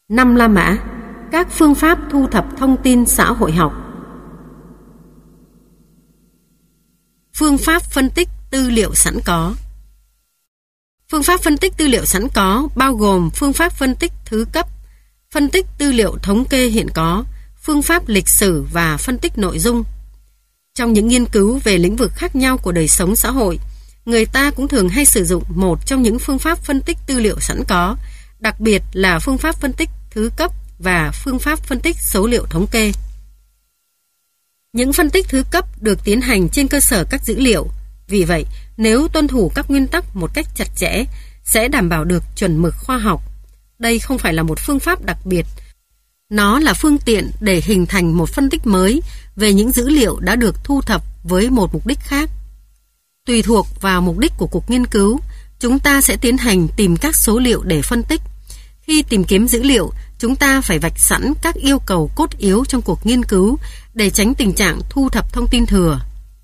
5 La Mã, các phương pháp thu thập thông tin xã hội học. Phương pháp phân tích tư liệu sẵn có. Phương pháp phân tích tư liệu sẵn có bao gồm phương pháp phân tích thứ cấp, phân tích tư liệu thống kê hiện có, phương pháp lịch sử và phân tích nội dung. Trong những nghiên cứu về lĩnh vực khác nhau của đời sống xã hội, người ta cũng thường hay sử dụng một trong những phương pháp phân tích tư liệu sẵn có, đặc biệt là phương pháp phân tích thứ cấp và phương pháp phân tích số liệu thống kê. Những phân tích thứ cấp được tiến hành trên cơ sở các dữ liệu. Vì vậy, nếu tuân thủ các nguyên tắc một cách chặt chẽ, sẽ đảm bảo được chuẩn mực khoa học. Đây không phải là một phương pháp đặc biệt. Nó là phương tiện để hình thành một phân tích mới về những dữ liệu đã được thu thập với một mục đích khác. Tùy thuộc vào mục đích của cuộc nghiên cứu, chúng ta sẽ tiến hành tìm các số liệu để phân tích. Khi tìm kiếm dữ liệu, chúng ta phải vạch sẵn các yêu cầu cốt yếu trong cuộc nghiên cứu để tránh tình trạng thu thập thông tin thừa.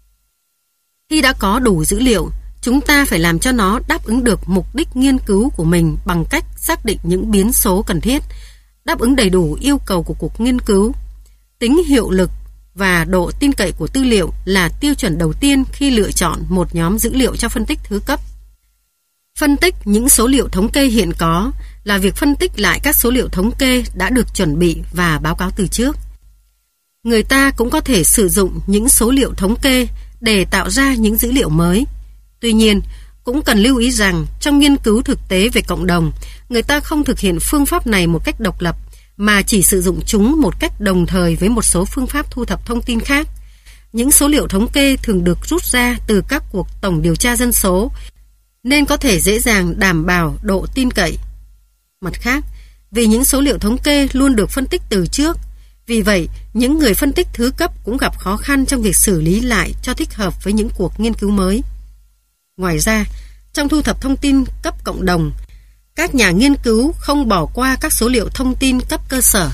Khi đã có đủ dữ liệu, chúng ta phải làm cho nó đáp ứng được mục đích nghiên cứu của mình bằng cách xác định những biến số cần thiết, đáp ứng đầy đủ yêu cầu của cuộc nghiên cứu. Tính hiệu lực và độ tin cậy của tư liệu là tiêu chuẩn đầu tiên khi lựa chọn một nhóm dữ liệu cho phân tích thứ cấp. Phân tích những số liệu thống kê hiện có là việc phân tích lại các số liệu thống kê đã được chuẩn bị và báo cáo từ trước. Người ta cũng có thể sử dụng những số liệu thống kê để tạo ra những dữ liệu mới. Tuy nhiên, cũng cần lưu ý rằng trong nghiên cứu thực tế về cộng đồng, người ta không thực hiện phương pháp này một cách độc lập, mà chỉ sử dụng chúng một cách đồng thời với một số phương pháp thu thập thông tin khác. Những số liệu thống kê thường được rút ra từ các cuộc tổng điều tra dân số, nên có thể dễ dàng đảm bảo độ tin cậy. Mặt khác, vì những số liệu thống kê luôn được phân tích từ trước, vì vậy những người phân tích thứ cấp cũng gặp khó khăn trong việc xử lý lại cho thích hợp với những cuộc nghiên cứu mới. Ngoài ra, trong thu thập thông tin cấp cộng đồng, các nhà nghiên cứu không bỏ qua các số liệu thông tin cấp cơ sở.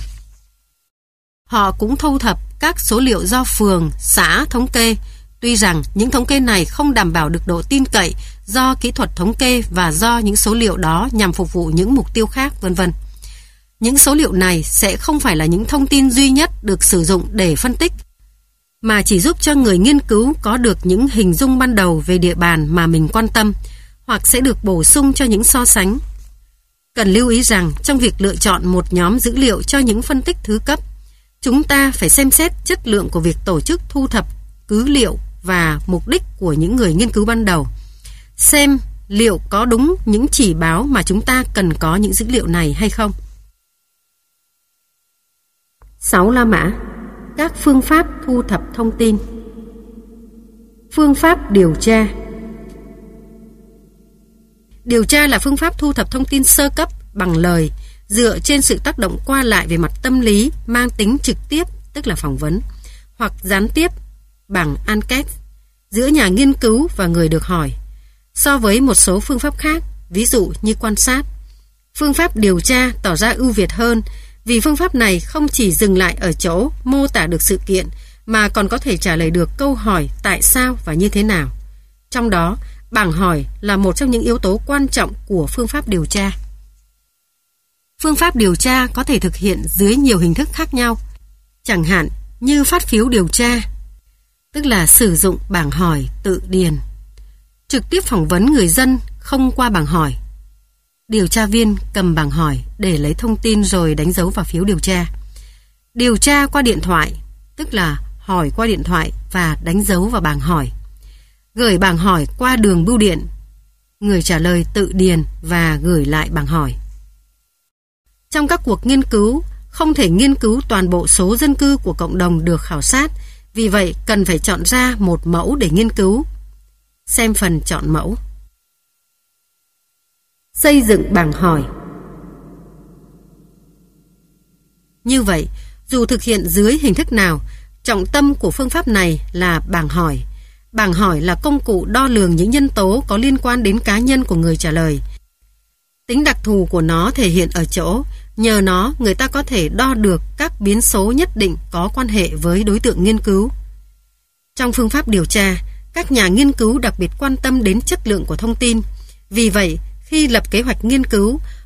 Họ cũng thu thập các số liệu do phường, xã thống kê, tuy rằng những thống kê này không đảm bảo được độ tin cậy do kỹ thuật thống kê và do những số liệu đó nhằm phục vụ những mục tiêu khác, v.v. Những số liệu này sẽ không phải là những thông tin duy nhất được sử dụng để phân tích, mà chỉ giúp cho người nghiên cứu có được những hình dung ban đầu về địa bàn mà mình quan tâm, hoặc sẽ được bổ sung cho những so sánh. Cần lưu ý rằng trong việc lựa chọn một nhóm dữ liệu cho những phân tích thứ cấp, chúng ta phải xem xét chất lượng của việc tổ chức thu thập cứ liệu và mục đích của những người nghiên cứu ban đầu. Xem liệu có đúng những chỉ báo mà chúng ta cần có những dữ liệu này hay không. 6 La Mã, các phương pháp thu thập thông tin. Phương pháp điều tra. Điều tra là phương pháp thu thập thông tin sơ cấp bằng lời, dựa trên sự tác động qua lại về mặt tâm lý mang tính trực tiếp, tức là phỏng vấn, hoặc gián tiếp bằng enquête giữa nhà nghiên cứu và người được hỏi. So với một số phương pháp khác, ví dụ như quan sát, phương pháp điều tra tỏ ra ưu việt hơn vì phương pháp này không chỉ dừng lại ở chỗ mô tả được sự kiện mà còn có thể trả lời được câu hỏi tại sao và như thế nào. Trong đó, bảng hỏi là một trong những yếu tố quan trọng của phương pháp điều tra. Phương pháp điều tra có thể thực hiện dưới nhiều hình thức khác nhau, chẳng hạn như phát phiếu điều tra, tức là sử dụng bảng hỏi tự điền, trực tiếp phỏng vấn người dân không qua bảng hỏi. Điều tra viên cầm bảng hỏi để lấy thông tin rồi đánh dấu vào phiếu điều tra. Điều tra qua điện thoại, tức là hỏi qua điện thoại và đánh dấu vào bảng hỏi. Gửi bảng hỏi qua đường bưu điện, người trả lời tự điền và gửi lại bảng hỏi. Trong các cuộc nghiên cứu, không thể nghiên cứu toàn bộ số dân cư của cộng đồng được khảo sát, vì vậy cần phải chọn ra một mẫu để nghiên cứu. Xem phần chọn mẫu. Xây dựng bảng hỏi. Như vậy, dù thực hiện dưới hình thức nào, trọng tâm của phương pháp này là bảng hỏi. Bảng hỏi là công cụ đo lường những nhân tố có liên quan đến cá nhân của người trả lời. Tính đặc thù của nó thể hiện ở chỗ, nhờ nó người ta có thể đo được các biến số nhất định có quan hệ với đối tượng nghiên cứu. Trong phương pháp điều tra, các nhà nghiên cứu đặc biệt quan tâm đến chất lượng của thông tin. Vì vậy, khi lập kế hoạch nghiên cứu,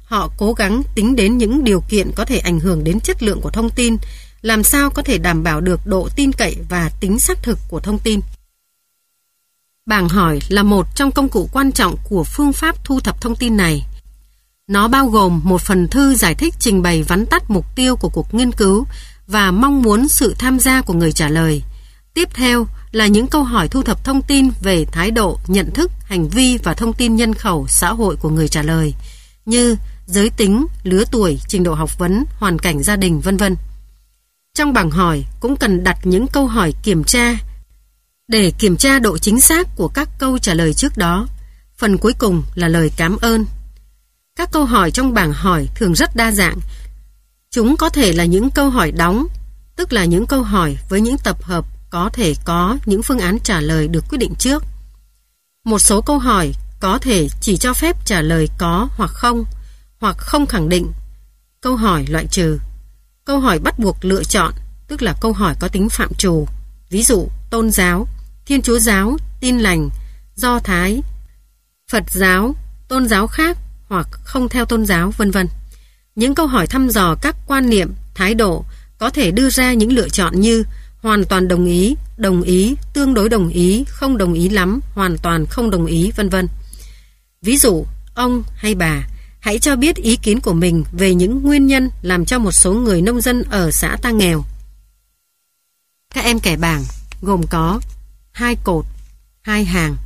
họ cố gắng tính đến những điều kiện có thể ảnh hưởng đến chất lượng của thông tin, làm sao có thể đảm bảo được độ tin cậy và tính xác thực của thông tin. Bảng hỏi là một trong công cụ quan trọng của phương pháp thu thập thông tin này. Nó bao gồm một phần thư giải thích trình bày vắn tắt mục tiêu của cuộc nghiên cứu và mong muốn sự tham gia của người trả lời. Tiếp theo là những câu hỏi thu thập thông tin về thái độ, nhận thức, hành vi và thông tin nhân khẩu xã hội của người trả lời, như giới tính, lứa tuổi, trình độ học vấn, hoàn cảnh gia đình, v.v. Trong bảng hỏi cũng cần đặt những câu hỏi kiểm tra để kiểm tra độ chính xác của các câu trả lời trước đó. Phần cuối cùng là lời cảm ơn. Các câu hỏi trong bảng hỏi thường rất đa dạng. Chúng có thể là những câu hỏi đóng, tức là những câu hỏi với những tập hợp có thể có những phương án trả lời được quyết định trước. Một số câu hỏi có thể chỉ cho phép trả lời có hoặc không khẳng định. Câu hỏi loại trừ. Câu hỏi bắt buộc lựa chọn, tức là câu hỏi có tính phạm trù. Ví dụ, tôn giáo, Thiên Chúa giáo, Tin lành, Do Thái, Phật giáo, tôn giáo khác hoặc không theo tôn giáo, v.v. Những câu hỏi thăm dò các quan niệm, thái độ có thể đưa ra những lựa chọn như hoàn toàn đồng ý, tương đối đồng ý, không đồng ý lắm, hoàn toàn không đồng ý, v.v. Ví dụ, ông hay bà, hãy cho biết ý kiến của mình về những nguyên nhân làm cho một số người nông dân ở xã ta nghèo. Các em kẻ bảng gồm có 2 cột, 2 hàng.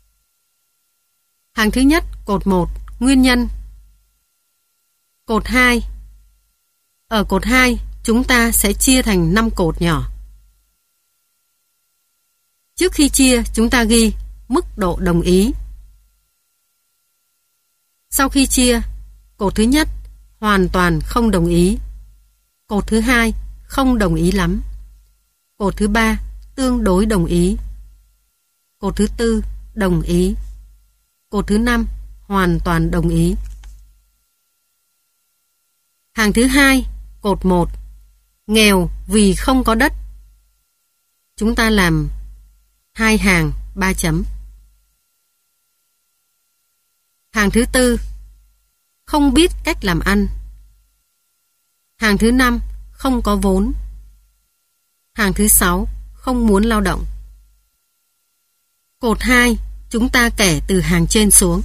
Hàng thứ nhất, cột 1, nguyên nhân. Cột 2. Ở cột 2, chúng ta sẽ chia thành 5 cột nhỏ. Trước khi chia, chúng ta ghi mức độ đồng ý. Sau khi chia, cột thứ nhất, hoàn toàn không đồng ý. Cột thứ hai, không đồng ý lắm. Cột thứ ba, tương đối đồng ý. Cột thứ tư, đồng ý. Cột thứ 5, hoàn toàn đồng ý. Hàng thứ hai, cột 1, nghèo vì không có đất. Chúng ta làm 2 hàng 3 chấm. Hàng thứ tư, không biết cách làm ăn. Hàng thứ 5, không có vốn. Hàng thứ 6, không muốn lao động. Cột 2, chúng ta kẻ từ hàng trên xuống.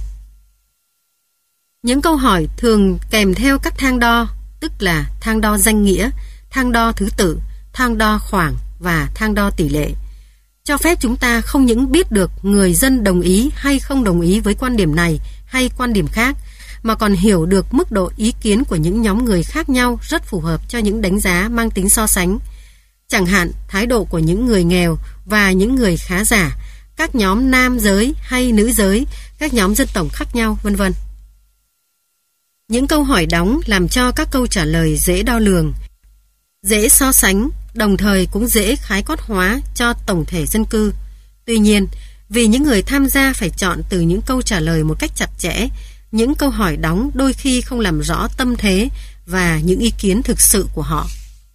Những câu hỏi thường kèm theo các thang đo, tức là thang đo danh nghĩa, thang đo thứ tự, thang đo khoảng và thang đo tỷ lệ, cho phép chúng ta không những biết được người dân đồng ý hay không đồng ý với quan điểm này hay quan điểm khác, mà còn hiểu được mức độ ý kiến của những nhóm người khác nhau rất phù hợp cho những đánh giá mang tính so sánh. Chẳng hạn, thái độ của những người nghèo và những người khá giả, các nhóm nam giới hay nữ giới, các nhóm dân tộc khác nhau, v.v. Những câu hỏi đóng làm cho các câu trả lời dễ đo lường, dễ so sánh, đồng thời cũng dễ khái quát hóa cho tổng thể dân cư. Tuy nhiên, vì những người tham gia phải chọn từ những câu trả lời một cách chặt chẽ, những câu hỏi đóng đôi khi không làm rõ tâm thế và những ý kiến thực sự của họ.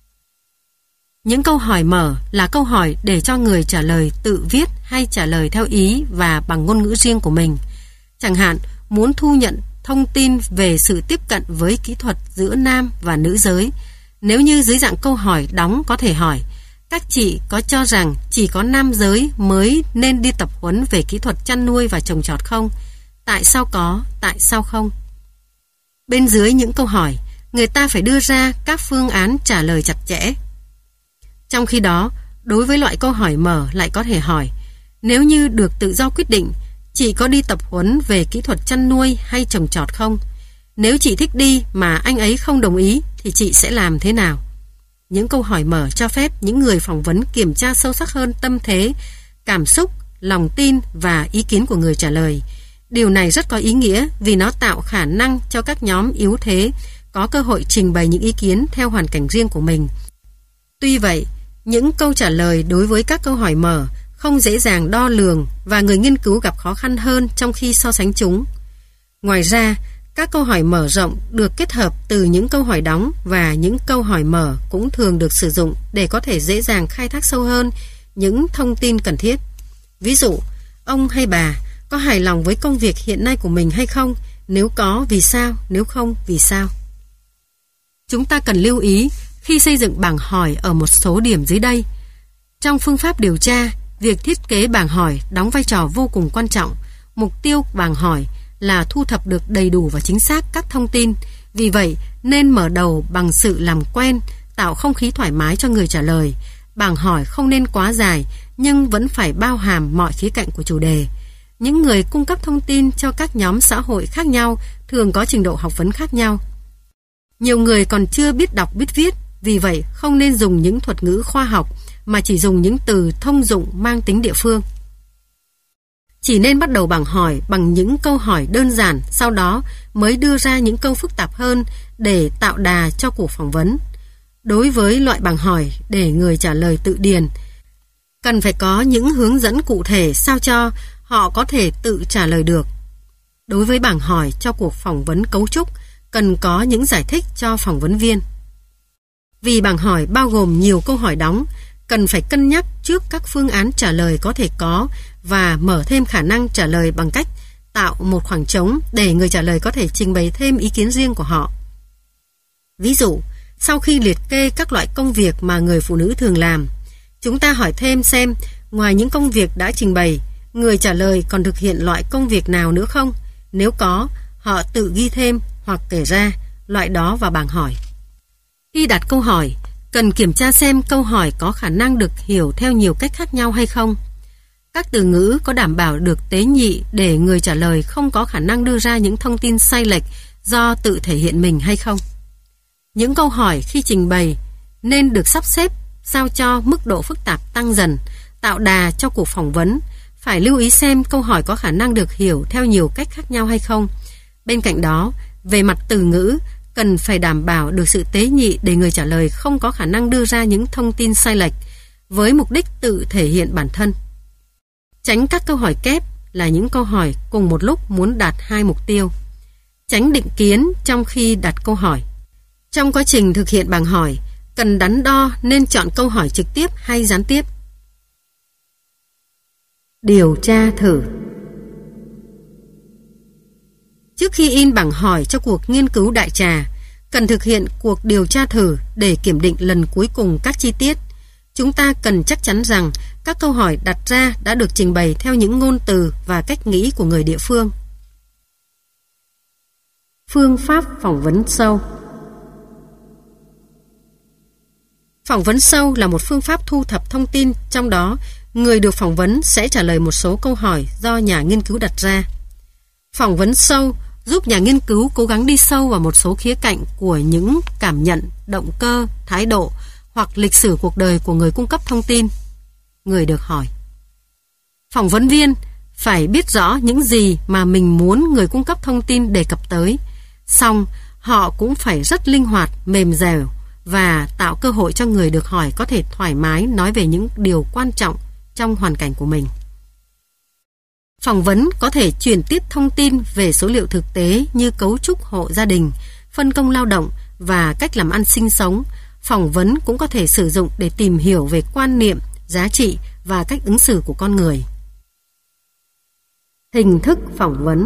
Những câu hỏi mở là câu hỏi để cho người trả lời tự viết hay trả lời theo ý và bằng ngôn ngữ riêng của mình. Chẳng hạn, muốn thu nhận thông tin về sự tiếp cận với kỹ thuật giữa nam và nữ giới. Nếu như dưới dạng câu hỏi đóng có thể hỏi, các chị có cho rằng chỉ có nam giới mới nên đi tập huấn về kỹ thuật chăn nuôi và trồng trọt không? Tại sao có, tại sao không? Bên dưới những câu hỏi, người ta phải đưa ra các phương án trả lời chặt chẽ. Trong khi đó, đối với loại câu hỏi mở lại có thể hỏi, nếu như được tự do quyết định, chị có đi tập huấn về kỹ thuật chăn nuôi hay trồng trọt không? Nếu chị thích đi mà anh ấy không đồng ý thì chị sẽ làm thế nào? Những câu hỏi mở cho phép những người phỏng vấn kiểm tra sâu sắc hơn tâm thế, cảm xúc, lòng tin và ý kiến của người trả lời. Điều này rất có ý nghĩa vì nó tạo khả năng cho các nhóm yếu thế có cơ hội trình bày những ý kiến theo hoàn cảnh riêng của mình. Tuy vậy, những câu trả lời đối với các câu hỏi mở không dễ dàng đo lường và người nghiên cứu gặp khó khăn hơn trong khi so sánh chúng. Ngoài ra, các câu hỏi mở rộng được kết hợp từ những câu hỏi đóng và những câu hỏi mở cũng thường được sử dụng để có thể dễ dàng khai thác sâu hơn những thông tin cần thiết. Ví dụ, ông hay bà có hài lòng với công việc hiện nay của mình hay không? Nếu có, vì sao? Nếu không, vì sao? Chúng ta cần lưu ý khi xây dựng bảng hỏi ở một số điểm dưới đây. Trong phương pháp điều tra, việc thiết kế bảng hỏi đóng vai trò vô cùng quan trọng. Mục tiêu bảng hỏi là thu thập được đầy đủ và chính xác các thông tin. Vì vậy, nên mở đầu bằng sự làm quen, tạo không khí thoải mái cho người trả lời. Bảng hỏi không nên quá dài, nhưng vẫn phải bao hàm mọi khía cạnh của chủ đề. Những người cung cấp thông tin cho các nhóm xã hội khác nhau thường có trình độ học vấn khác nhau. Nhiều người còn chưa biết đọc biết viết, vì vậy không nên dùng những thuật ngữ khoa học mà chỉ dùng những từ thông dụng mang tính địa phương. Chỉ nên bắt đầu bảng hỏi bằng những câu hỏi đơn giản, sau đó mới đưa ra những câu phức tạp hơn để tạo đà cho cuộc phỏng vấn. Đối với loại bảng hỏi để người trả lời tự điền, cần phải có những hướng dẫn cụ thể sao cho họ có thể tự trả lời được. Đối với bảng hỏi cho cuộc phỏng vấn cấu trúc, cần có những giải thích cho phỏng vấn viên. Vì bảng hỏi bao gồm nhiều câu hỏi đóng, cần phải cân nhắc trước các phương án trả lời có thể có và mở thêm khả năng trả lời bằng cách tạo một khoảng trống để người trả lời có thể trình bày thêm ý kiến riêng của họ. Ví dụ, sau khi liệt kê các loại công việc mà người phụ nữ thường làm, chúng ta hỏi thêm xem ngoài những công việc đã trình bày, người trả lời còn thực hiện loại công việc nào nữa không? Nếu có, họ tự ghi thêm hoặc kể ra loại đó vào bảng hỏi. Khi đặt câu hỏi, cần kiểm tra xem câu hỏi có khả năng được hiểu theo nhiều cách khác nhau hay không. Các từ ngữ có đảm bảo được tế nhị để người trả lời không có khả năng đưa ra những thông tin sai lệch do tự thể hiện mình hay không. Những câu hỏi khi trình bày nên được sắp xếp sao cho mức độ phức tạp tăng dần, tạo đà cho cuộc phỏng vấn. Phải lưu ý xem câu hỏi có khả năng được hiểu theo nhiều cách khác nhau hay không. Bên cạnh đó, về mặt từ ngữ, cần phải đảm bảo được sự tế nhị để người trả lời không có khả năng đưa ra những thông tin sai lệch với mục đích tự thể hiện bản thân. Tránh các câu hỏi kép là những câu hỏi cùng một lúc muốn đạt hai mục tiêu. Tránh định kiến trong khi đặt câu hỏi. Trong quá trình thực hiện bảng hỏi, cần đắn đo nên chọn câu hỏi trực tiếp hay gián tiếp. Điều tra thử. Trước khi in bảng hỏi cho cuộc nghiên cứu đại trà, cần thực hiện cuộc điều tra thử để kiểm định lần cuối cùng các chi tiết. Chúng ta cần chắc chắn rằng các câu hỏi đặt ra đã được trình bày theo những ngôn từ và cách nghĩ của người địa phương. Phương pháp phỏng vấn sâu. Phỏng vấn sâu là một phương pháp thu thập thông tin, trong đó người được phỏng vấn sẽ trả lời một số câu hỏi do nhà nghiên cứu đặt ra. Phỏng vấn sâu giúp nhà nghiên cứu cố gắng đi sâu vào một số khía cạnh của những cảm nhận, động cơ, thái độ hoặc lịch sử cuộc đời của người cung cấp thông tin, người được hỏi. Phỏng vấn viên phải biết rõ những gì mà mình muốn người cung cấp thông tin đề cập tới, song họ cũng phải rất linh hoạt, mềm dẻo và tạo cơ hội cho người được hỏi có thể thoải mái nói về những điều quan trọng trong hoàn cảnh của mình. Phỏng vấn có thể truyền tiếp thông tin về số liệu thực tế như cấu trúc hộ gia đình, phân công lao động và cách làm ăn sinh sống. Phỏng vấn cũng có thể sử dụng để tìm hiểu về quan niệm, giá trị và cách ứng xử của con người. Hình thức phỏng vấn.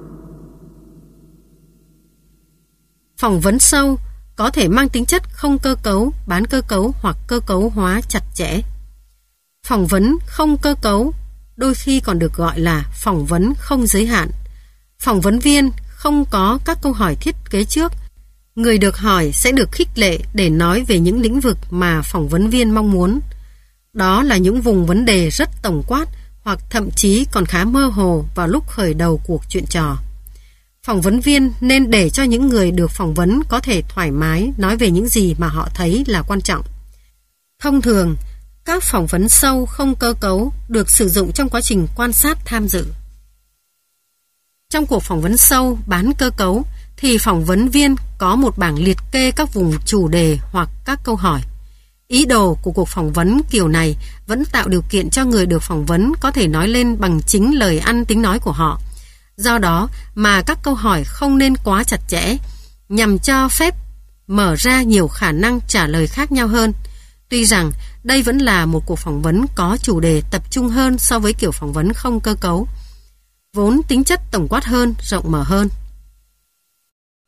Phỏng vấn sâu có thể mang tính chất không cơ cấu, bán cơ cấu hoặc cơ cấu hóa chặt chẽ. Phỏng vấn không cơ cấu đôi khi còn được gọi là phỏng vấn không giới hạn. Phỏng vấn viên không có các câu hỏi thiết kế trước. Người được hỏi sẽ được khích lệ để nói về những lĩnh vực mà phỏng vấn viên mong muốn. Đó là những vùng vấn đề rất tổng quát hoặc thậm chí còn khá mơ hồ vào lúc khởi đầu cuộc chuyện trò. Phỏng vấn viên nên để cho những người được phỏng vấn có thể thoải mái nói về những gì mà họ thấy là quan trọng. Thông thường, các phỏng vấn sâu không cơ cấu được sử dụng trong quá trình quan sát tham dự. Trong cuộc phỏng vấn sâu bán cơ cấu thì phỏng vấn viên có một bảng liệt kê các vùng chủ đề hoặc các câu hỏi. Ý đồ của cuộc phỏng vấn kiểu này vẫn tạo điều kiện cho người được phỏng vấn có thể nói lên bằng chính lời ăn tiếng nói của họ. Do đó mà các câu hỏi không nên quá chặt chẽ, nhằm cho phép mở ra nhiều khả năng trả lời khác nhau hơn. Tuy rằng đây vẫn là một cuộc phỏng vấn có chủ đề tập trung hơn so với kiểu phỏng vấn không cơ cấu, vốn tính chất tổng quát hơn, rộng mở hơn.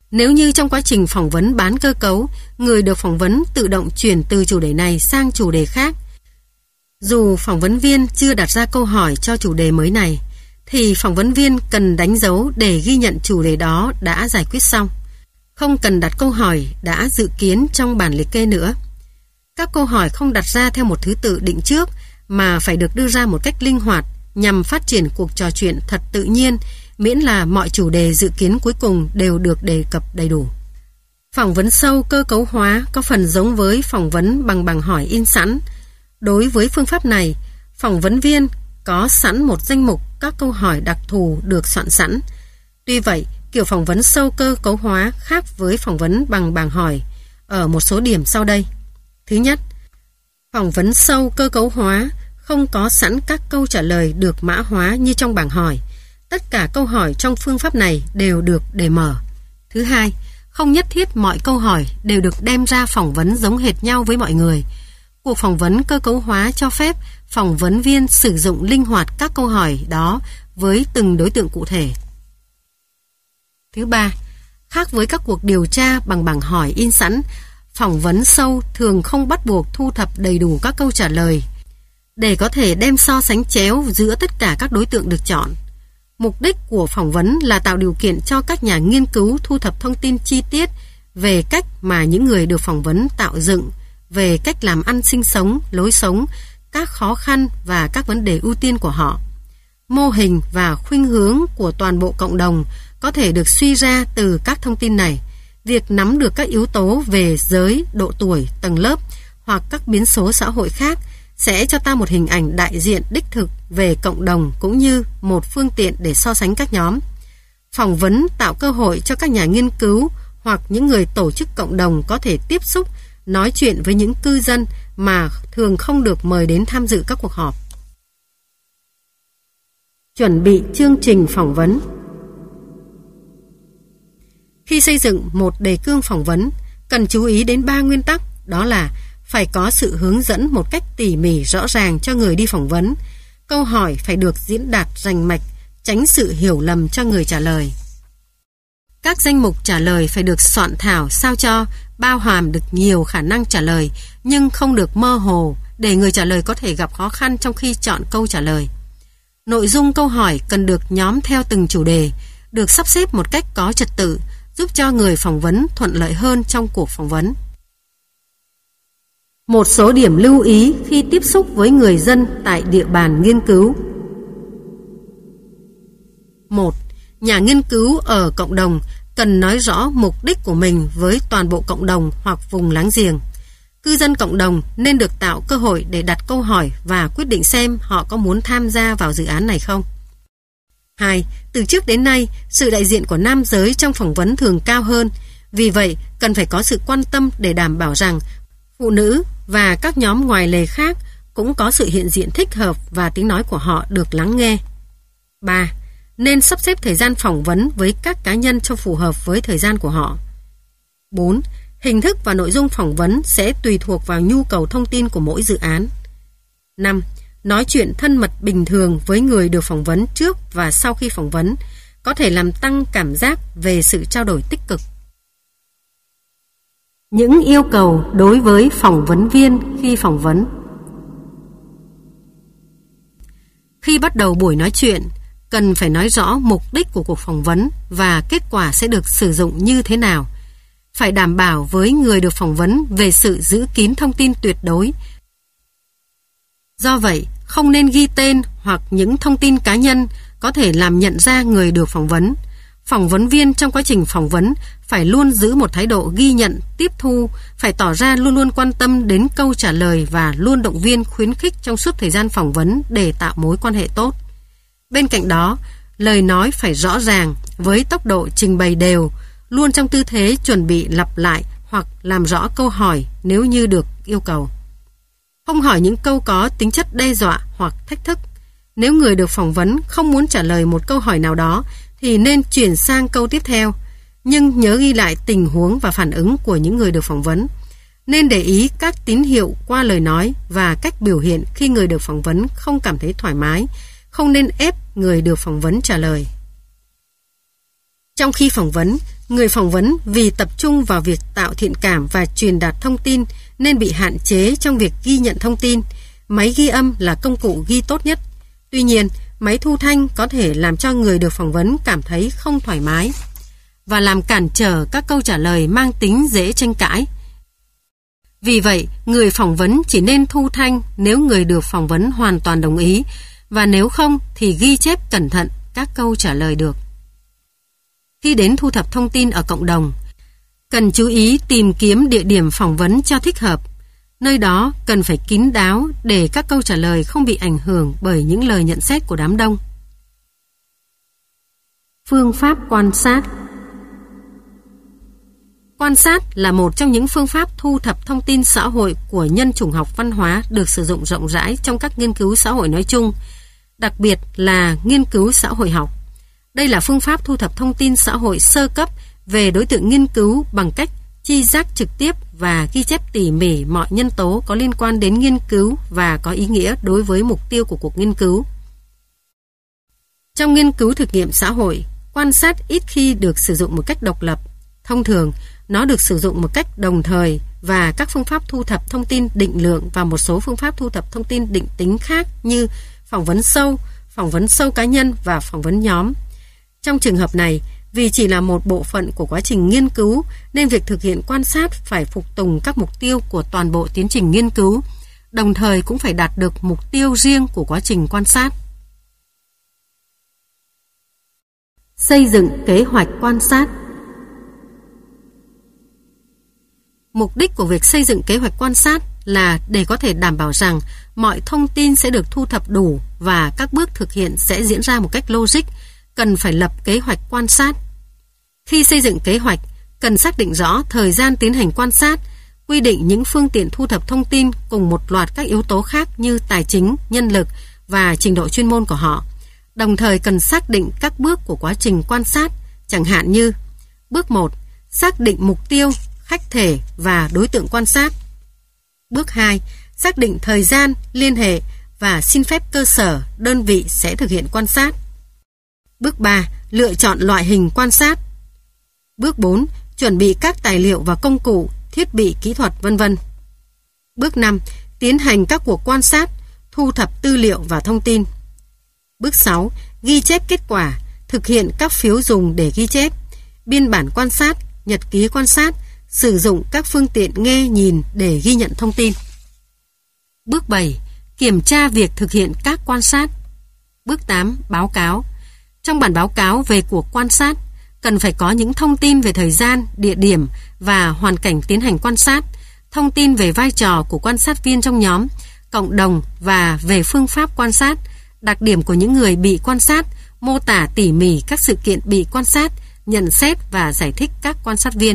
Nếu như trong quá trình phỏng vấn bán cơ cấu, người được phỏng vấn tự động chuyển từ chủ đề này sang chủ đề khác, dù phỏng vấn viên chưa đặt ra câu hỏi cho chủ đề mới này, thì phỏng vấn viên cần đánh dấu để ghi nhận chủ đề đó đã giải quyết xong. Không cần đặt câu hỏi đã dự kiến trong bản liệt kê nữa. Các câu hỏi không đặt ra theo một thứ tự định trước mà phải được đưa ra một cách linh hoạt nhằm phát triển cuộc trò chuyện thật tự nhiên, miễn là mọi chủ đề dự kiến cuối cùng đều được đề cập đầy đủ. Phỏng vấn sâu cơ cấu hóa có phần giống với phỏng vấn bằng hỏi in sẵn. Đối với phương pháp này, phỏng vấn viên có sẵn một danh mục các câu hỏi đặc thù được soạn sẵn. Tuy vậy, kiểu phỏng vấn sâu cơ cấu hóa khác với phỏng vấn bằng hỏi ở một số điểm sau đây. Thứ nhất, phỏng vấn sâu cơ cấu hóa không có sẵn các câu trả lời được mã hóa như trong bảng hỏi. Tất cả câu hỏi trong phương pháp này đều được đề mở. Thứ hai, không nhất thiết mọi câu hỏi đều được đem ra phỏng vấn giống hệt nhau với mọi người. Cuộc phỏng vấn cơ cấu hóa cho phép phỏng vấn viên sử dụng linh hoạt các câu hỏi đó với từng đối tượng cụ thể. Thứ ba, khác với các cuộc điều tra bằng bảng hỏi in sẵn, phỏng vấn sâu thường không bắt buộc thu thập đầy đủ các câu trả lời để có thể đem so sánh chéo giữa tất cả các đối tượng được chọn. Mục đích của phỏng vấn là tạo điều kiện cho các nhà nghiên cứu thu thập thông tin chi tiết về cách mà những người được phỏng vấn tạo dựng, về cách làm ăn sinh sống, lối sống, các khó khăn và các vấn đề ưu tiên của họ. Mô hình và khuynh hướng của toàn bộ cộng đồng có thể được suy ra từ các thông tin này. Việc nắm được các yếu tố về giới, độ tuổi, tầng lớp hoặc các biến số xã hội khác sẽ cho ta một hình ảnh đại diện đích thực về cộng đồng cũng như một phương tiện để so sánh các nhóm. Phỏng vấn tạo cơ hội cho các nhà nghiên cứu hoặc những người tổ chức cộng đồng có thể tiếp xúc, nói chuyện với những cư dân mà thường không được mời đến tham dự các cuộc họp. Chuẩn bị chương trình phỏng vấn. Khi xây dựng một đề cương phỏng vấn, cần chú ý đến 3 nguyên tắc, đó là phải có sự hướng dẫn một cách tỉ mỉ rõ ràng cho người đi phỏng vấn. Câu hỏi phải được diễn đạt rành mạch, tránh sự hiểu lầm cho người trả lời. Các danh mục trả lời phải được soạn thảo sao cho bao hàm được nhiều khả năng trả lời nhưng không được mơ hồ để người trả lời có thể gặp khó khăn trong khi chọn câu trả lời. Nội dung câu hỏi cần được nhóm theo từng chủ đề, được sắp xếp một cách có trật tự, giúp cho người phỏng vấn thuận lợi hơn trong cuộc phỏng vấn. Một số điểm lưu ý khi tiếp xúc với người dân tại địa bàn nghiên cứu. 1. Nhà nghiên cứu ở cộng đồng cần nói rõ mục đích của mình với toàn bộ cộng đồng hoặc vùng láng giềng. Cư dân cộng đồng nên được tạo cơ hội để đặt câu hỏi và quyết định xem họ có muốn tham gia vào dự án này không. 2. Từ trước đến nay, sự đại diện của nam giới trong phỏng vấn thường cao hơn. Vì vậy, cần phải có sự quan tâm để đảm bảo rằng phụ nữ và các nhóm ngoài lề khác cũng có sự hiện diện thích hợp và tiếng nói của họ được lắng nghe. 3. Nên sắp xếp thời gian phỏng vấn với các cá nhân cho phù hợp với thời gian của họ. 4. Hình thức và nội dung phỏng vấn sẽ tùy thuộc vào nhu cầu thông tin của mỗi dự án. 5. Nói chuyện thân mật bình thường với người được phỏng vấn trước và sau khi phỏng vấn có thể làm tăng cảm giác về sự trao đổi tích cực. Những yêu cầu đối với phỏng vấn viên khi phỏng vấn. Khi bắt đầu buổi nói chuyện, cần phải nói rõ mục đích của cuộc phỏng vấn và kết quả sẽ được sử dụng như thế nào. Phải đảm bảo với người được phỏng vấn về sự giữ kín thông tin tuyệt đối. Do vậy, không nên ghi tên hoặc những thông tin cá nhân có thể làm nhận ra người được phỏng vấn. Phỏng vấn viên trong quá trình phỏng vấn phải luôn giữ một thái độ ghi nhận, tiếp thu, phải tỏ ra luôn luôn quan tâm đến câu trả lời và luôn động viên khuyến khích trong suốt thời gian phỏng vấn để tạo mối quan hệ tốt. Bên cạnh đó, lời nói phải rõ ràng với tốc độ trình bày đều, luôn trong tư thế chuẩn bị lặp lại hoặc làm rõ câu hỏi nếu như được yêu cầu. Không hỏi những câu có tính chất đe dọa hoặc thách thức. Nếu người được phỏng vấn không muốn trả lời một câu hỏi nào đó thì nên chuyển sang câu tiếp theo, nhưng nhớ ghi lại tình huống và phản ứng của những người được phỏng vấn. Nên để ý các tín hiệu qua lời nói và cách biểu hiện khi người được phỏng vấn không cảm thấy thoải mái, không nên ép người được phỏng vấn trả lời. Trong khi phỏng vấn, người phỏng vấn vì tập trung vào việc tạo thiện cảm và truyền đạt thông tin nên bị hạn chế trong việc ghi nhận thông tin. Máy ghi âm là công cụ ghi tốt nhất. Tuy nhiên, máy thu thanh có thể làm cho người được phỏng vấn cảm thấy không thoải mái và làm cản trở các câu trả lời mang tính dễ tranh cãi. Vì vậy, người phỏng vấn chỉ nên thu thanh nếu người được phỏng vấn hoàn toàn đồng ý, và nếu không thì ghi chép cẩn thận các câu trả lời được. Khi đến thu thập thông tin ở cộng đồng, cần chú ý tìm kiếm địa điểm phỏng vấn cho thích hợp. Nơi đó cần phải kín đáo để các câu trả lời không bị ảnh hưởng bởi những lời nhận xét của đám đông. Phương pháp quan sát. Quan sát là một trong những phương pháp thu thập thông tin xã hội của nhân chủng học văn hóa được sử dụng rộng rãi trong các nghiên cứu xã hội nói chung, đặc biệt là nghiên cứu xã hội học. Đây là phương pháp thu thập thông tin xã hội sơ cấp về đối tượng nghiên cứu bằng cách chi giác trực tiếp và ghi chép tỉ mỉ mọi nhân tố có liên quan đến nghiên cứu và có ý nghĩa đối với mục tiêu của cuộc nghiên cứu. Trong nghiên cứu thực nghiệm xã hội, quan sát ít khi được sử dụng một cách độc lập. Thông thường, nó được sử dụng một cách đồng thời và các phương pháp thu thập thông tin định lượng và một số phương pháp thu thập thông tin định tính khác như phỏng vấn sâu cá nhân và phỏng vấn nhóm. Trong trường hợp này, vì chỉ là một bộ phận của quá trình nghiên cứu nên việc thực hiện quan sát phải phục tùng các mục tiêu của toàn bộ tiến trình nghiên cứu, đồng thời cũng phải đạt được mục tiêu riêng của quá trình quan sát. Xây dựng kế hoạch quan sát. Mục đích của việc xây dựng kế hoạch quan sát là để có thể đảm bảo rằng mọi thông tin sẽ được thu thập đủ và các bước thực hiện sẽ diễn ra một cách logic, cần phải lập kế hoạch quan sát. Khi xây dựng kế hoạch, cần xác định rõ thời gian tiến hành quan sát, quy định những phương tiện thu thập thông tin cùng một loạt các yếu tố khác như tài chính, nhân lực và trình độ chuyên môn của họ. Đồng thời cần xác định các bước của quá trình quan sát, chẳng hạn như: bước 1. Xác định mục tiêu, khách thể và đối tượng quan sát. Bước 2. Xác định thời gian, liên hệ và xin phép cơ sở, đơn vị sẽ thực hiện quan sát. Bước 3. Lựa chọn loại hình quan sát. Bước 4. Chuẩn bị các tài liệu và công cụ, thiết bị kỹ thuật v.v. Bước 5. Tiến hành các cuộc quan sát, thu thập tư liệu và thông tin. Bước 6. Ghi chép kết quả, thực hiện các phiếu dùng để ghi chép, biên bản quan sát, nhật ký quan sát, sử dụng các phương tiện nghe nhìn để ghi nhận thông tin. Bước 7. Kiểm tra việc thực hiện các quan sát. Bước 8. Báo cáo. Trong bản báo cáo về cuộc quan sát, cần phải có những thông tin về thời gian, địa điểm và hoàn cảnh tiến hành quan sát, thông tin về vai trò của quan sát viên trong nhóm, cộng đồng và về phương pháp quan sát, đặc điểm của những người bị quan sát, mô tả tỉ mỉ các sự kiện bị quan sát, nhận xét và giải thích các quan sát viên.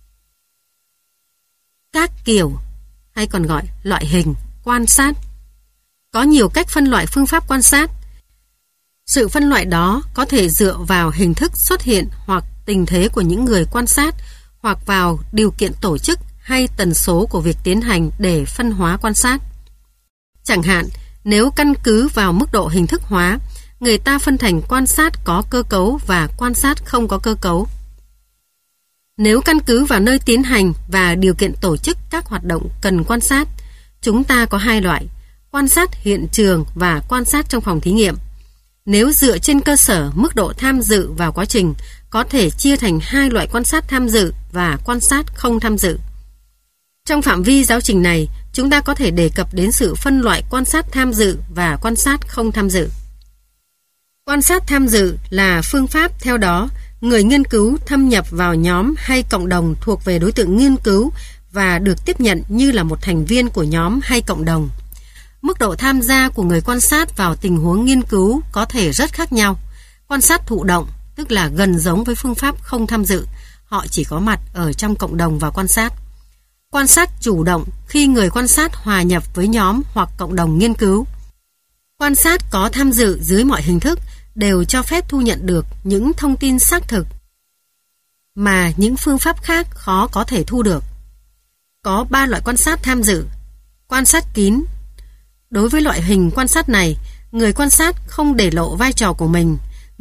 Các kiểu, hay còn gọi loại hình, quan sát. Có nhiều cách phân loại phương pháp quan sát. Sự phân loại đó có thể dựa vào hình thức xuất hiện hoặc tình thế của những người quan sát, hoặc vào điều kiện tổ chức hay tần số của việc tiến hành để phân hóa quan sát. Chẳng hạn, nếu căn cứ vào mức độ hình thức hóa, người ta phân thành quan sát có cơ cấu và quan sát không có cơ cấu. Nếu căn cứ vào nơi tiến hành và điều kiện tổ chức các hoạt động cần quan sát, chúng ta có hai loại: quan sát hiện trường và quan sát trong phòng thí nghiệm. Nếu dựa trên cơ sở mức độ tham dự vào quá trình, có thể chia thành hai loại quan sát tham dự và quan sát không tham dự. Trong phạm vi giáo trình này, chúng ta có thể đề cập đến sự phân loại quan sát tham dự và quan sát không tham dự. Quan sát tham dự là phương pháp theo đó người nghiên cứu thâm nhập vào nhóm hay cộng đồng thuộc về đối tượng nghiên cứu và được tiếp nhận như là một thành viên của nhóm hay cộng đồng. Mức độ tham gia của người quan sát vào tình huống nghiên cứu có thể rất khác nhau. Quan sát thụ động, tức là gần giống với phương pháp không tham dự, họ chỉ có mặt ở trong cộng đồng và quan sát. Quan sát chủ động, khi người quan sát hòa nhập với nhóm hoặc cộng đồng nghiên cứu. Quan sát có tham dự dưới mọi hình thức đều cho phép thu nhận được những thông tin xác thực mà những phương pháp khác khó có thể thu được. Có 3 loại quan sát tham dự. Quan sát kín. Đối với loại hình quan sát này, người quan sát không để lộ vai trò của mình.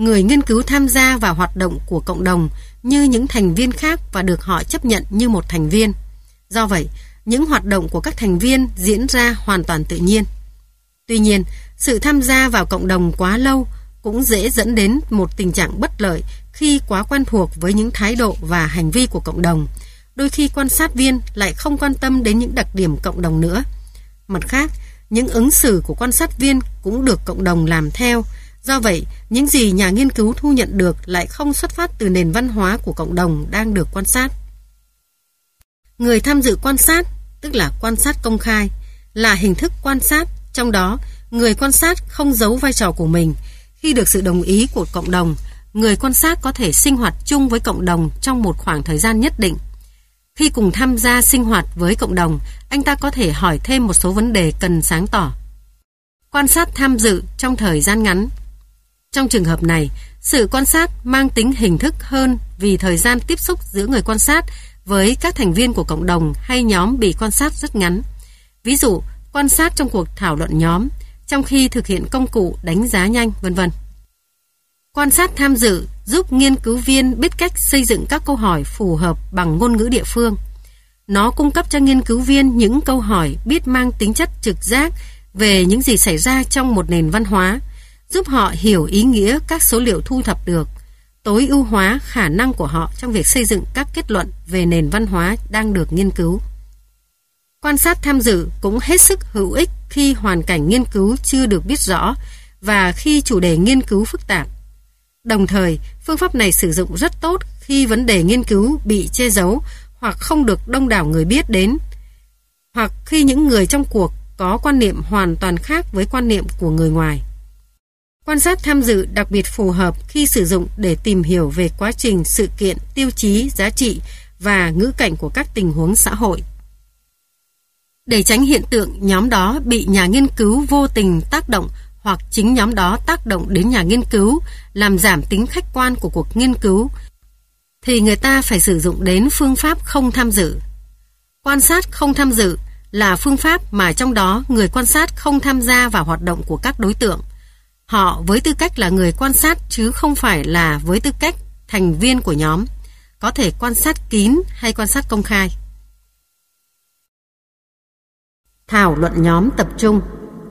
người nghiên cứu tham gia vào hoạt động của cộng đồng như những thành viên khác và được họ chấp nhận như một thành viên. Do vậy, những hoạt động của các thành viên diễn ra hoàn toàn tự nhiên. Tuy nhiên, sự tham gia vào cộng đồng quá lâu cũng dễ dẫn đến một tình trạng bất lợi khi quá quen thuộc với những thái độ và hành vi của cộng đồng. Đôi khi quan sát viên lại không quan tâm đến những đặc điểm cộng đồng nữa. Mặt khác, những ứng xử của quan sát viên cũng được cộng đồng làm theo. Do vậy, những gì nhà nghiên cứu thu nhận được lại không xuất phát từ nền văn hóa của cộng đồng đang được quan sát. Người tham dự quan sát, tức là quan sát công khai, là hình thức quan sát, trong đó người quan sát không giấu vai trò của mình. Khi được sự đồng ý của cộng đồng, người quan sát có thể sinh hoạt chung với cộng đồng trong một khoảng thời gian nhất định. Khi cùng tham gia sinh hoạt với cộng đồng, anh ta có thể hỏi thêm một số vấn đề cần sáng tỏ. Quan sát tham dự trong thời gian ngắn. Trong trường hợp này, sự quan sát mang tính hình thức hơn vì thời gian tiếp xúc giữa người quan sát với các thành viên của cộng đồng hay nhóm bị quan sát rất ngắn. Ví dụ, quan sát trong cuộc thảo luận nhóm, trong khi thực hiện công cụ đánh giá nhanh, v.v. Quan sát tham dự giúp nghiên cứu viên biết cách xây dựng các câu hỏi phù hợp bằng ngôn ngữ địa phương. Nó cung cấp cho nghiên cứu viên những câu hỏi biết mang tính chất trực giác về những gì xảy ra trong một nền văn hóa, giúp họ hiểu ý nghĩa các số liệu thu thập được, tối ưu hóa khả năng của họ trong việc xây dựng các kết luận về nền văn hóa đang được nghiên cứu. Quan sát tham dự cũng hết sức hữu ích khi hoàn cảnh nghiên cứu chưa được biết rõ và khi chủ đề nghiên cứu phức tạp. Đồng thời, phương pháp này sử dụng rất tốt khi vấn đề nghiên cứu bị che giấu hoặc không được đông đảo người biết đến, hoặc khi những người trong cuộc có quan niệm hoàn toàn khác với quan niệm của người ngoài. Quan sát tham dự đặc biệt phù hợp khi sử dụng để tìm hiểu về quá trình, sự kiện, tiêu chí, giá trị và ngữ cảnh của các tình huống xã hội. Để tránh hiện tượng nhóm đó bị nhà nghiên cứu vô tình tác động hoặc chính nhóm đó tác động đến nhà nghiên cứu, làm giảm tính khách quan của cuộc nghiên cứu, thì người ta phải sử dụng đến phương pháp không tham dự. Quan sát không tham dự là phương pháp mà trong đó người quan sát không tham gia vào hoạt động của các đối tượng. Họ với tư cách là người quan sát chứ không phải là với tư cách thành viên của nhóm, có thể quan sát kín hay quan sát công khai. Thảo luận nhóm tập trung.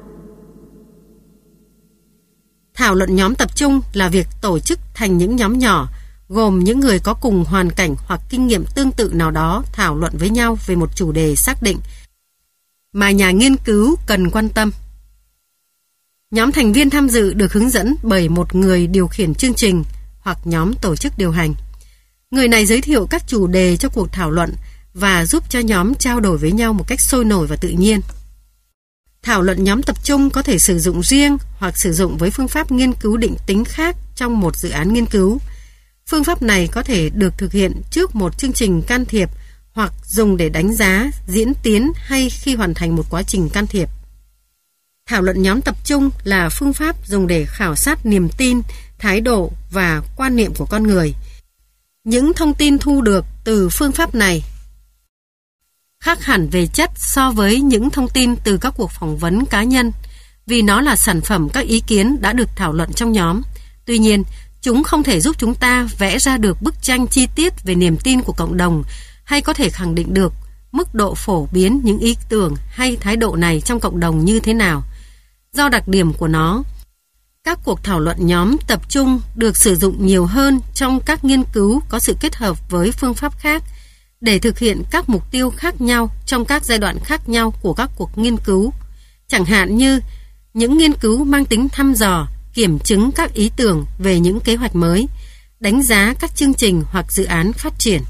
Thảo luận nhóm tập trung là việc tổ chức thành những nhóm nhỏ, gồm những người có cùng hoàn cảnh hoặc kinh nghiệm tương tự nào đó thảo luận với nhau về một chủ đề xác định mà nhà nghiên cứu cần quan tâm. Nhóm thành viên tham dự được hướng dẫn bởi một người điều khiển chương trình hoặc nhóm tổ chức điều hành. Người này giới thiệu các chủ đề cho cuộc thảo luận và giúp cho nhóm trao đổi với nhau một cách sôi nổi và tự nhiên. Thảo luận nhóm tập trung có thể sử dụng riêng hoặc sử dụng với phương pháp nghiên cứu định tính khác trong một dự án nghiên cứu. Phương pháp này có thể được thực hiện trước một chương trình can thiệp hoặc dùng để đánh giá, diễn tiến hay khi hoàn thành một quá trình can thiệp. Thảo luận nhóm tập trung là phương pháp dùng để khảo sát niềm tin, thái độ và quan niệm của con người. Những thông tin thu được từ phương pháp này khác hẳn về chất so với những thông tin từ các cuộc phỏng vấn cá nhân, vì nó là sản phẩm các ý kiến đã được thảo luận trong nhóm. Tuy nhiên, chúng không thể giúp chúng ta vẽ ra được bức tranh chi tiết về niềm tin của cộng đồng hay có thể khẳng định được mức độ phổ biến những ý tưởng hay thái độ này trong cộng đồng như thế nào. Do đặc điểm của nó, các cuộc thảo luận nhóm tập trung được sử dụng nhiều hơn trong các nghiên cứu có sự kết hợp với phương pháp khác để thực hiện các mục tiêu khác nhau trong các giai đoạn khác nhau của các cuộc nghiên cứu, chẳng hạn như những nghiên cứu mang tính thăm dò, kiểm chứng các ý tưởng về những kế hoạch mới, đánh giá các chương trình hoặc dự án phát triển.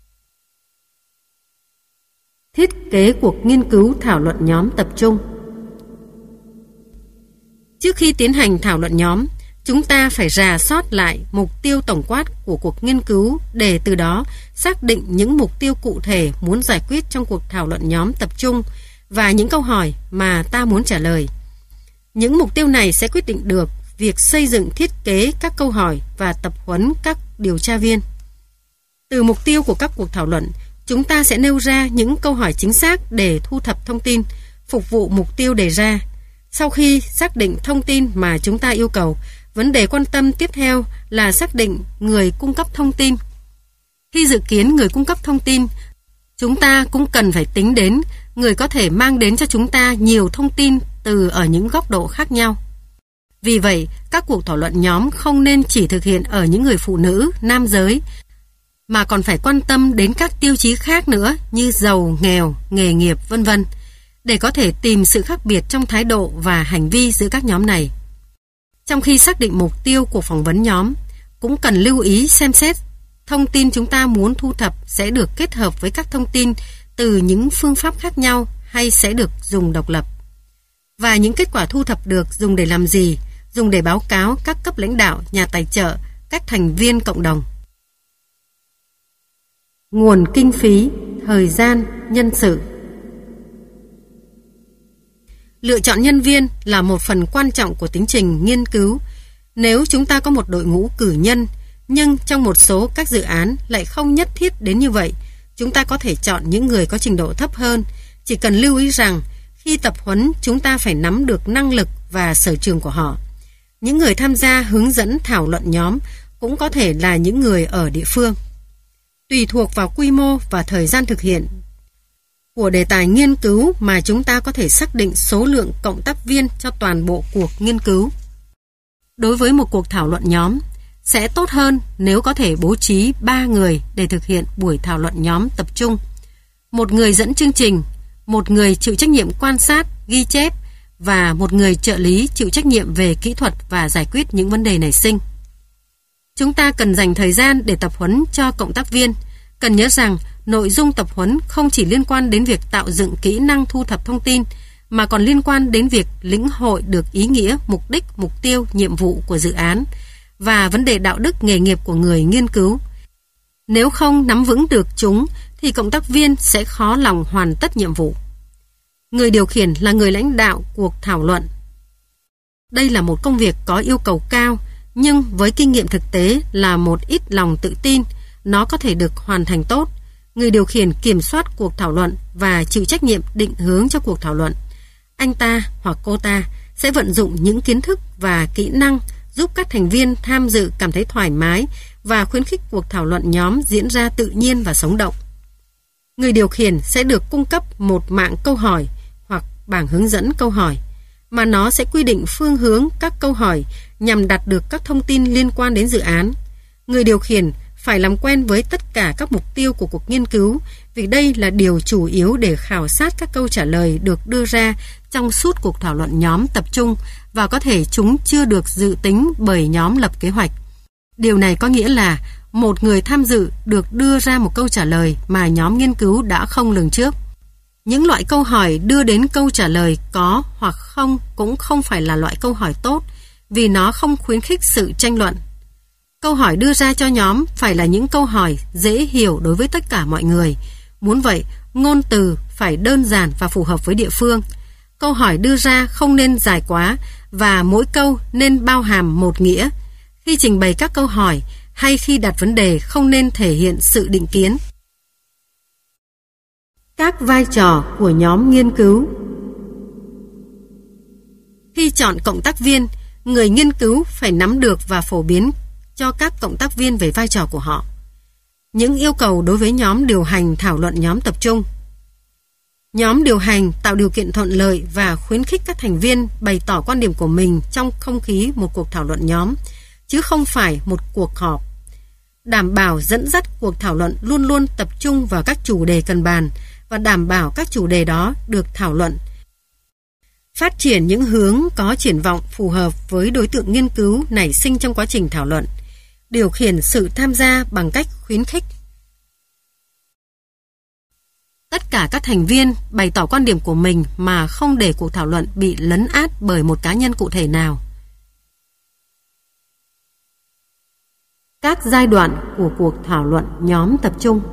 Thiết kế cuộc nghiên cứu thảo luận nhóm tập trung. Trước khi tiến hành thảo luận nhóm, chúng ta phải rà soát lại mục tiêu tổng quát của cuộc nghiên cứu để từ đó xác định những mục tiêu cụ thể muốn giải quyết trong cuộc thảo luận nhóm tập trung và những câu hỏi mà ta muốn trả lời. Những mục tiêu này sẽ quyết định được việc xây dựng thiết kế các câu hỏi và tập huấn các điều tra viên. Từ mục tiêu của các cuộc thảo luận, chúng ta sẽ nêu ra những câu hỏi chính xác để thu thập thông tin, phục vụ mục tiêu đề ra. Sau khi xác định thông tin mà chúng ta yêu cầu Vấn đề quan tâm tiếp theo là xác định người cung cấp thông tin. Khi dự kiến người cung cấp thông tin, chúng ta cũng cần phải tính đến người có thể mang đến cho chúng ta nhiều thông tin từ ở những góc độ khác nhau. Vì vậy, các cuộc thảo luận nhóm không nên chỉ thực hiện ở những người phụ nữ, nam giới, mà còn phải quan tâm đến các tiêu chí khác nữa như giàu, nghèo, nghề nghiệp, vân vân, để có thể tìm sự khác biệt trong thái độ và hành vi giữa các nhóm này. Trong khi xác định mục tiêu của phỏng vấn nhóm, cũng cần lưu ý xem xét thông tin chúng ta muốn thu thập sẽ được kết hợp với các thông tin từ những phương pháp khác nhau hay sẽ được dùng độc lập. Và những kết quả thu thập được dùng để làm gì, dùng để báo cáo các cấp lãnh đạo, nhà tài trợ, các thành viên cộng đồng. Nguồn kinh phí, thời gian, nhân sự. Lựa chọn nhân viên là một phần quan trọng của tiến trình nghiên cứu. Nếu chúng ta có một đội ngũ cử nhân, nhưng trong một số các dự án lại không nhất thiết đến như vậy, chúng ta có thể chọn những người có trình độ thấp hơn. Chỉ cần lưu ý rằng, khi tập huấn chúng ta phải nắm được năng lực và sở trường của họ. Những người tham gia hướng dẫn thảo luận nhóm cũng có thể là những người ở địa phương. Tùy thuộc vào quy mô và thời gian thực hiện của đề tài nghiên cứu mà chúng ta có thể xác định số lượng cộng tác viên cho toàn bộ cuộc nghiên cứu. Đối với một cuộc thảo luận nhóm, sẽ tốt hơn nếu có thể bố trí 3 người để thực hiện buổi thảo luận nhóm tập trung. Một người dẫn chương trình, một người chịu trách nhiệm quan sát, ghi chép và một người trợ lý chịu trách nhiệm về kỹ thuật và giải quyết những vấn đề nảy sinh. Chúng ta cần dành thời gian để tập huấn cho cộng tác viên. Cần nhớ rằng nội dung tập huấn không chỉ liên quan đến việc tạo dựng kỹ năng thu thập thông tin, mà còn liên quan đến việc lĩnh hội được ý nghĩa, mục đích, mục tiêu, nhiệm vụ của dự án và vấn đề đạo đức nghề nghiệp của người nghiên cứu. Nếu không nắm vững được chúng thì cộng tác viên sẽ khó lòng hoàn tất nhiệm vụ. Người điều khiển là người lãnh đạo cuộc thảo luận. Đây là một công việc có yêu cầu cao, nhưng với kinh nghiệm thực tế là một ít lòng tự tin, nó có thể được hoàn thành tốt. Người điều khiển kiểm soát cuộc thảo luận và chịu trách nhiệm định hướng cho cuộc thảo luận. Anh ta hoặc cô ta sẽ vận dụng những kiến thức và kỹ năng giúp các thành viên tham dự cảm thấy thoải mái và khuyến khích cuộc thảo luận nhóm diễn ra tự nhiên và sống động. Người điều khiển sẽ được cung cấp một mạng câu hỏi hoặc bảng hướng dẫn câu hỏi, mà nó sẽ quy định phương hướng các câu hỏi nhằm đạt được các thông tin liên quan đến dự án. Người điều khiển phải làm quen với tất cả các mục tiêu của cuộc nghiên cứu, vì đây là điều chủ yếu để khảo sát các câu trả lời được đưa ra trong suốt cuộc thảo luận nhóm tập trung, và có thể chúng chưa được dự tính bởi nhóm lập kế hoạch. Điều này có nghĩa là một người tham dự được đưa ra một câu trả lời mà nhóm nghiên cứu đã không lường trước. Những loại câu hỏi đưa đến câu trả lời có hoặc không cũng không phải là loại câu hỏi tốt, vì nó không khuyến khích sự tranh luận. Câu hỏi đưa ra cho nhóm phải là những câu hỏi dễ hiểu đối với tất cả mọi người. Muốn vậy, ngôn từ phải đơn giản và phù hợp với địa phương. Câu hỏi đưa ra không nên dài quá và mỗi câu nên bao hàm một nghĩa. Khi trình bày các câu hỏi hay khi đặt vấn đề không nên thể hiện sự định kiến. Các vai trò của nhóm nghiên cứu. Khi chọn cộng tác viên, người nghiên cứu phải nắm được và phổ biến cho các cộng tác viên về vai trò của họ. Những yêu cầu đối với nhóm điều hành thảo luận nhóm tập trung. Nhóm điều hành tạo điều kiện thuận lợi và khuyến khích các thành viên bày tỏ quan điểm của mình trong không khí một cuộc thảo luận nhóm, chứ không phải một cuộc họp. Đảm bảo dẫn dắt cuộc thảo luận luôn luôn tập trung vào các chủ đề cần bàn và đảm bảo các chủ đề đó được thảo luận. Phát triển những hướng có triển vọng phù hợp với đối tượng nghiên cứu nảy sinh trong quá trình thảo luận. Điều khiển sự tham gia bằng cách khuyến khích tất cả các thành viên bày tỏ quan điểm của mình mà không để cuộc thảo luận bị lấn át bởi một cá nhân cụ thể nào. Các giai đoạn của cuộc thảo luận nhóm tập trung.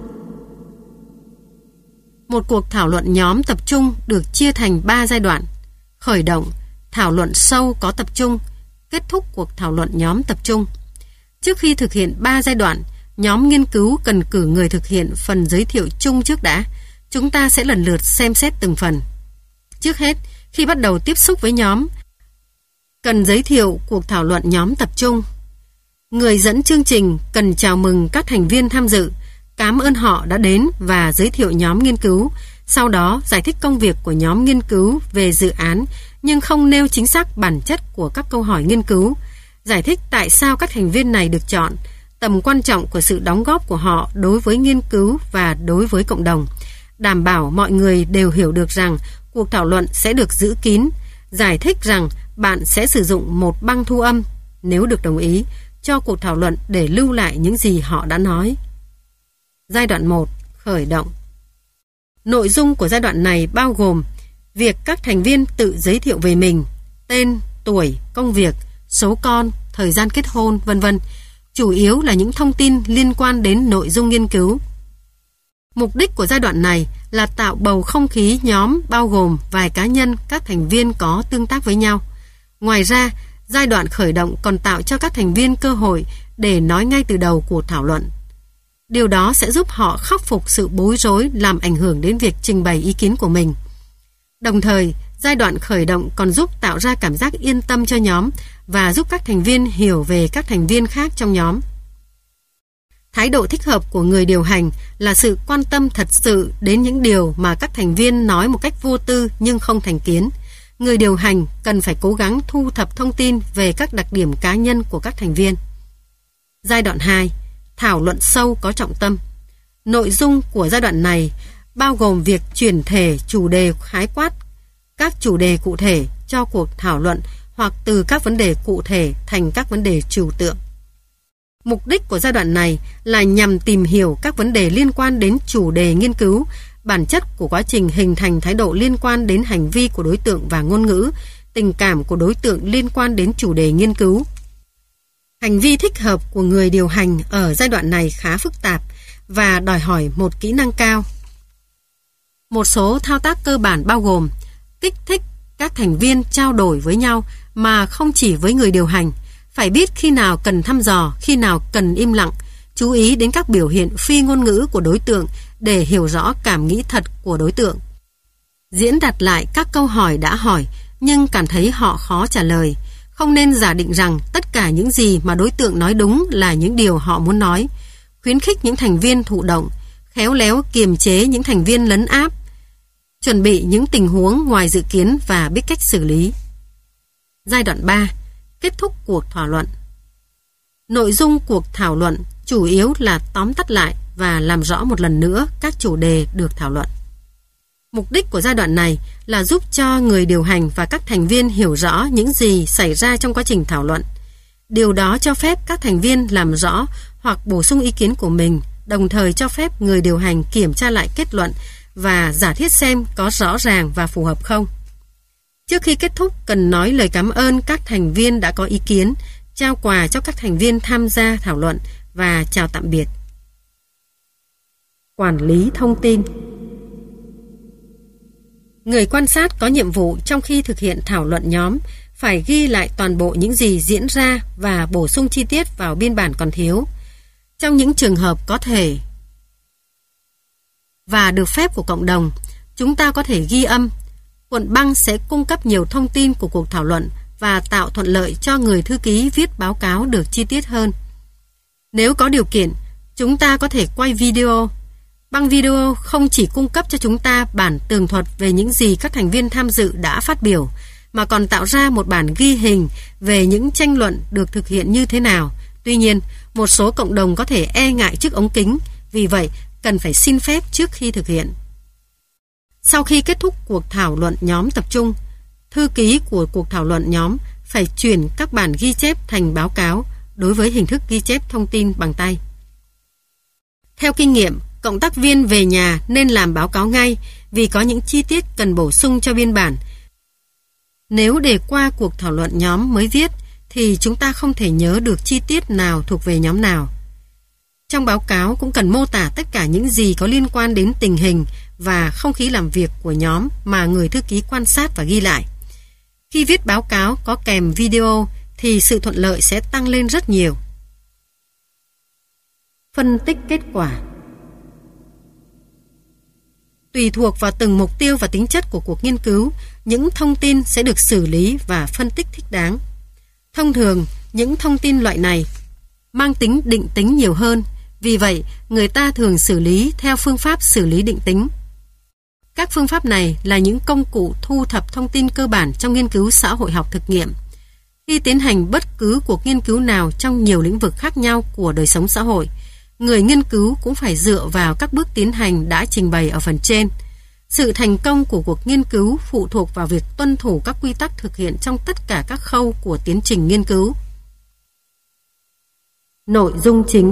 Một cuộc thảo luận nhóm tập trung được chia thành 3 giai đoạn: khởi động, thảo luận sâu có tập trung, kết thúc cuộc thảo luận nhóm tập trung. Trước khi thực hiện 3 giai đoạn, nhóm nghiên cứu cần cử người thực hiện phần giới thiệu chung trước đã. Chúng ta sẽ lần lượt xem xét từng phần. Trước hết, khi bắt đầu tiếp xúc với nhóm, Cần giới thiệu cuộc thảo luận nhóm tập trung. Người dẫn chương trình cần chào mừng các thành viên tham dự, cảm ơn họ đã đến và giới thiệu nhóm nghiên cứu, sau đó giải thích công việc của nhóm nghiên cứu về dự án nhưng không nêu chính xác bản chất của các câu hỏi nghiên cứu, giải thích tại sao các thành viên này được chọn, tầm quan trọng của sự đóng góp của họ đối với nghiên cứu và đối với cộng đồng, đảm bảo mọi người đều hiểu được rằng cuộc thảo luận sẽ được giữ kín, giải thích rằng bạn sẽ sử dụng một băng thu âm, nếu được đồng ý, cho cuộc thảo luận để lưu lại những gì họ đã nói. Giai đoạn 1. Khởi động. Nội dung của giai đoạn này bao gồm việc các thành viên tự giới thiệu về mình, tên, tuổi, công việc, số con, thời gian kết hôn, vân vân. Chủ yếu là những thông tin liên quan đến nội dung nghiên cứu. Mục đích của giai đoạn này là tạo bầu không khí nhóm bao gồm vài cá nhân các thành viên có tương tác với nhau. Ngoài ra, giai đoạn khởi động còn tạo cho các thành viên cơ hội để nói ngay từ đầu cuộc thảo luận. Điều đó sẽ giúp họ khắc phục sự bối rối làm ảnh hưởng đến việc trình bày ý kiến của mình. Đồng thời, giai đoạn khởi động còn giúp tạo ra cảm giác yên tâm cho nhóm và giúp các thành viên hiểu về các thành viên khác trong nhóm. Thái độ thích hợp của người điều hành là sự quan tâm thật sự đến những điều mà các thành viên nói một cách vô tư nhưng không thành kiến. Người điều hành cần phải cố gắng thu thập thông tin về các đặc điểm cá nhân của các thành viên. Giai đoạn 2. Thảo luận sâu có trọng tâm. Nội dung của giai đoạn này bao gồm việc chuyển thể chủ đề khái quát, các chủ đề cụ thể cho cuộc thảo luận hoặc từ các vấn đề cụ thể thành các vấn đề trừu tượng. Mục đích của giai đoạn này là nhằm tìm hiểu các vấn đề liên quan đến chủ đề nghiên cứu, bản chất của quá trình hình thành thái độ liên quan đến hành vi của đối tượng và ngôn ngữ, tình cảm của đối tượng liên quan đến chủ đề nghiên cứu. Hành vi thích hợp của người điều hành ở giai đoạn này khá phức tạp và đòi hỏi một kỹ năng cao. Một số thao tác cơ bản bao gồm kích thích các thành viên trao đổi với nhau mà không chỉ với người điều hành, phải biết khi nào cần thăm dò, khi nào cần im lặng, chú ý đến các biểu hiện phi ngôn ngữ của đối tượng để hiểu rõ cảm nghĩ thật của đối tượng. Diễn đạt lại các câu hỏi đã hỏi nhưng cảm thấy họ khó trả lời. Không nên giả định rằng tất cả những gì mà đối tượng nói đúng là những điều họ muốn nói. Khuyến khích những thành viên thụ động, khéo léo kiềm chế những thành viên lấn áp, chuẩn bị những tình huống ngoài dự kiến và biết cách xử lý. Giai đoạn 3. Kết thúc cuộc thảo luận. Nội dung cuộc thảo luận chủ yếu là tóm tắt lại và làm rõ một lần nữa các chủ đề được thảo luận. Mục đích của giai đoạn này là giúp cho người điều hành và các thành viên hiểu rõ những gì xảy ra trong quá trình thảo luận. Điều đó cho phép các thành viên làm rõ hoặc bổ sung ý kiến của mình, đồng thời cho phép người điều hành kiểm tra lại kết luận và giả thiết xem có rõ ràng và phù hợp không. Trước khi kết thúc, cần nói lời cảm ơn các thành viên đã có ý kiến, trao quà cho các thành viên tham gia thảo luận và chào tạm biệt. Quản lý thông tin. Người quan sát có nhiệm vụ trong khi thực hiện thảo luận nhóm phải ghi lại toàn bộ những gì diễn ra và bổ sung chi tiết vào biên bản còn thiếu. Trong những trường hợp có thể và được phép của cộng đồng, chúng ta có thể ghi âm. Cuộn băng sẽ cung cấp nhiều thông tin của cuộc thảo luận và tạo thuận lợi cho người thư ký viết báo cáo được chi tiết hơn. Nếu có điều kiện, chúng ta có thể quay video. Băng video không chỉ cung cấp cho chúng ta bản tường thuật về những gì các thành viên tham dự đã phát biểu, mà còn tạo ra một bản ghi hình về những tranh luận được thực hiện như thế nào. Tuy nhiên, một số cộng đồng có thể e ngại trước ống kính, vì vậy cần phải xin phép trước khi thực hiện. Sau khi kết thúc cuộc thảo luận nhóm tập trung, thư ký của cuộc thảo luận nhóm phải chuyển các bản ghi chép thành báo cáo đối với hình thức ghi chép thông tin bằng tay. Theo kinh nghiệm, cộng tác viên về nhà nên làm báo cáo ngay vì có những chi tiết cần bổ sung cho biên bản. Nếu để qua cuộc thảo luận nhóm mới viết thì chúng ta không thể nhớ được chi tiết nào thuộc về nhóm nào. Trong báo cáo cũng cần mô tả tất cả những gì có liên quan đến tình hình và không khí làm việc của nhóm mà người thư ký quan sát và ghi lại. Khi viết báo cáo có kèm video thì sự thuận lợi sẽ tăng lên rất nhiều. Phân tích kết quả. Tùy thuộc vào từng mục tiêu và tính chất của cuộc nghiên cứu, những thông tin sẽ được xử lý và phân tích thích đáng. Thông thường, những thông tin loại này mang tính định tính nhiều hơn, vì vậy người ta thường xử lý theo phương pháp xử lý định tính. Các phương pháp này là những công cụ thu thập thông tin cơ bản trong nghiên cứu xã hội học thực nghiệm. Khi tiến hành bất cứ cuộc nghiên cứu nào trong nhiều lĩnh vực khác nhau của đời sống xã hội, người nghiên cứu cũng phải dựa vào các bước tiến hành đã trình bày ở phần trên. Sự thành công của cuộc nghiên cứu phụ thuộc vào việc tuân thủ các quy tắc thực hiện trong tất cả các khâu của tiến trình nghiên cứu. Nội dung chính.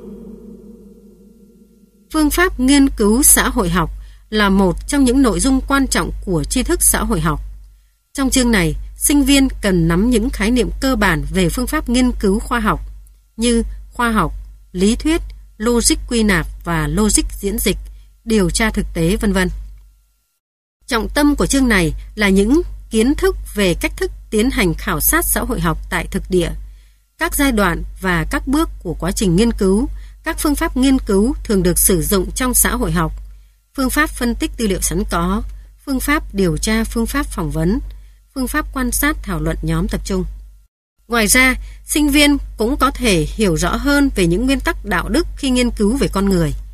Phương pháp nghiên cứu xã hội học là một trong những nội dung quan trọng của tri thức xã hội học. Trong chương này, sinh viên cần nắm những khái niệm cơ bản về phương pháp nghiên cứu khoa học như khoa học, lý thuyết, logic quy nạp và logic diễn dịch, điều tra thực tế, v.v. Trọng tâm của chương này là những kiến thức về cách thức tiến hành khảo sát xã hội học tại thực địa, các giai đoạn và các bước của quá trình nghiên cứu, các phương pháp nghiên cứu thường được sử dụng trong xã hội học, phương pháp phân tích tư liệu sẵn có, phương pháp điều tra, phương pháp phỏng vấn, phương pháp quan sát thảo luận nhóm tập trung. Ngoài ra, sinh viên cũng có thể hiểu rõ hơn về những nguyên tắc đạo đức khi nghiên cứu về con người.